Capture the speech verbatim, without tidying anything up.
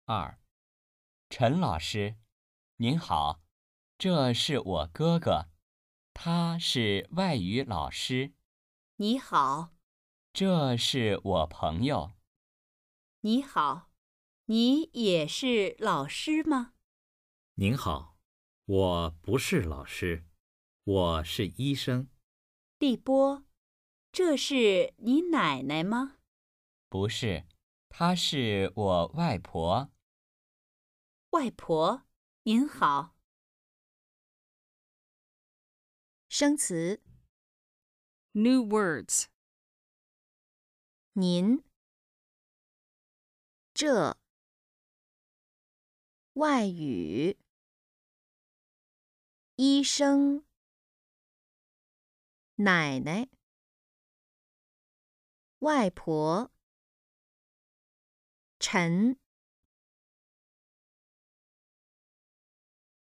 二，陈老师，您好，这是我哥哥，他是外语老师。 你好， 这是我朋友。 你好，你也是老师吗？ 您好，我不是老师，我是医生。 丽波，这是你奶奶吗？ 不是，她是我外婆。 外婆，您好。生词 New words. 您，这，外语，医生，奶奶，外婆，陈。